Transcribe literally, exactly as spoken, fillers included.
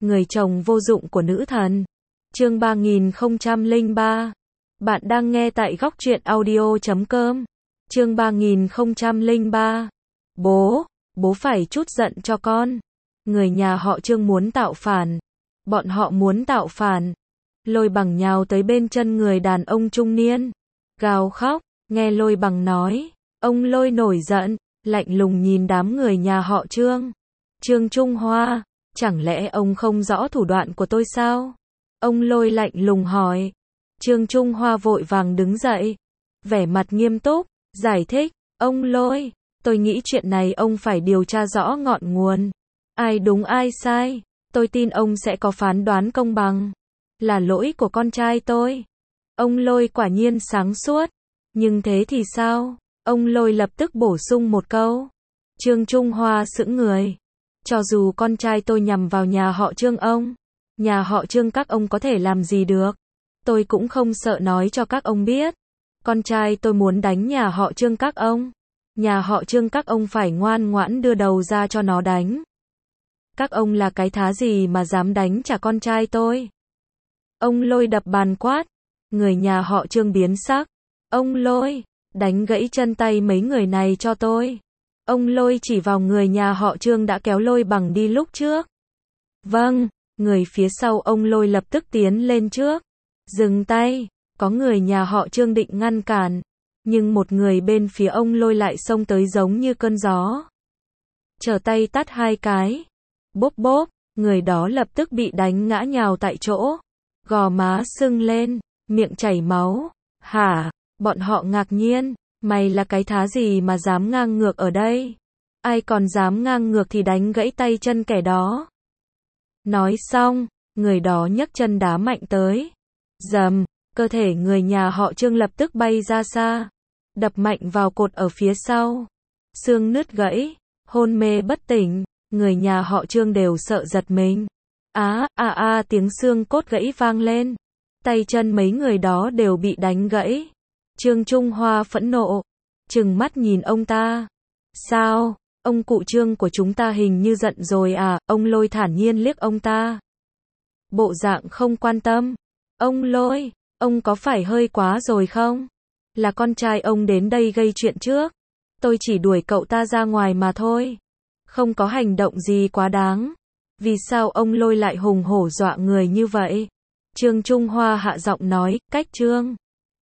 người chồng vô dụng của nữ thần. Chương ba nghìn không trăm lẻ ba. Bạn đang nghe tại góc truyện audio chấm com. Chương ba nghìn không trăm lẻ ba. Bố, bố phải trút giận cho con. Người nhà họ Trương muốn tạo phản. Bọn họ muốn tạo phản. Lôi Bằng nhào tới bên chân người đàn ông trung niên. Gào khóc, nghe Lôi Bằng nói. Ông Lôi nổi giận, lạnh lùng nhìn đám người nhà họ Trương. Trương Trung Hoa, chẳng lẽ ông không rõ thủ đoạn của tôi sao? Ông Lôi lạnh lùng hỏi. Trương Trung Hoa vội vàng đứng dậy. Vẻ mặt nghiêm túc, giải thích. Ông Lôi, tôi nghĩ chuyện này ông phải điều tra rõ ngọn nguồn. Ai đúng ai sai, tôi tin ông sẽ có phán đoán công bằng. Là lỗi của con trai tôi. Ông Lôi quả nhiên sáng suốt. Nhưng thế thì sao? Ông Lôi lập tức bổ sung một câu. Trương Trung Hoa sững người. Cho dù con trai tôi nhằm vào nhà họ Trương ông, nhà họ Trương các ông có thể làm gì được? Tôi cũng không sợ nói cho các ông biết. Con trai tôi muốn đánh nhà họ Trương các ông. Nhà họ Trương các ông phải ngoan ngoãn đưa đầu ra cho nó đánh. Các ông là cái thá gì mà dám đánh trả con trai tôi? Ông Lôi đập bàn quát. Người nhà họ Trương biến sắc. Ông Lôi, đánh gãy chân tay mấy người này cho tôi. Ông Lôi chỉ vào người nhà họ Trương đã kéo Lôi Bằng đi lúc trước. Vâng, người phía sau ông Lôi lập tức tiến lên trước. Dừng tay, có người nhà họ Trương định ngăn cản. Nhưng một người bên phía ông Lôi lại xông tới giống như cơn gió. Trở tay tát hai cái. Bốp bốp, người đó lập tức bị đánh ngã nhào tại chỗ. Gò má sưng lên, miệng chảy máu. Hả? Bọn họ ngạc nhiên. Mày là cái thá gì mà dám ngang ngược ở đây? Ai còn dám ngang ngược thì đánh gãy tay chân kẻ đó. Nói xong, người đó nhấc chân đá mạnh tới. Dầm, cơ thể người nhà họ Trương lập tức bay ra xa. Đập mạnh vào cột ở phía sau. Xương nứt gãy, hôn mê bất tỉnh. Người nhà họ Trương đều sợ giật mình. Á, a a tiếng xương cốt gãy vang lên. Tay chân mấy người đó đều bị đánh gãy. Trương Trung Hoa phẫn nộ, trừng mắt nhìn ông ta. Sao, ông cụ Trương của chúng ta hình như giận rồi à? Ông Lôi thản nhiên liếc ông ta. Bộ dạng không quan tâm. Ông Lôi, ông có phải hơi quá rồi không? Là con trai ông đến đây gây chuyện trước. Tôi chỉ đuổi cậu ta ra ngoài mà thôi. Không có hành động gì quá đáng. Vì sao ông Lôi lại hùng hổ dọa người như vậy? Trương Trung Hoa hạ giọng nói, cách Trương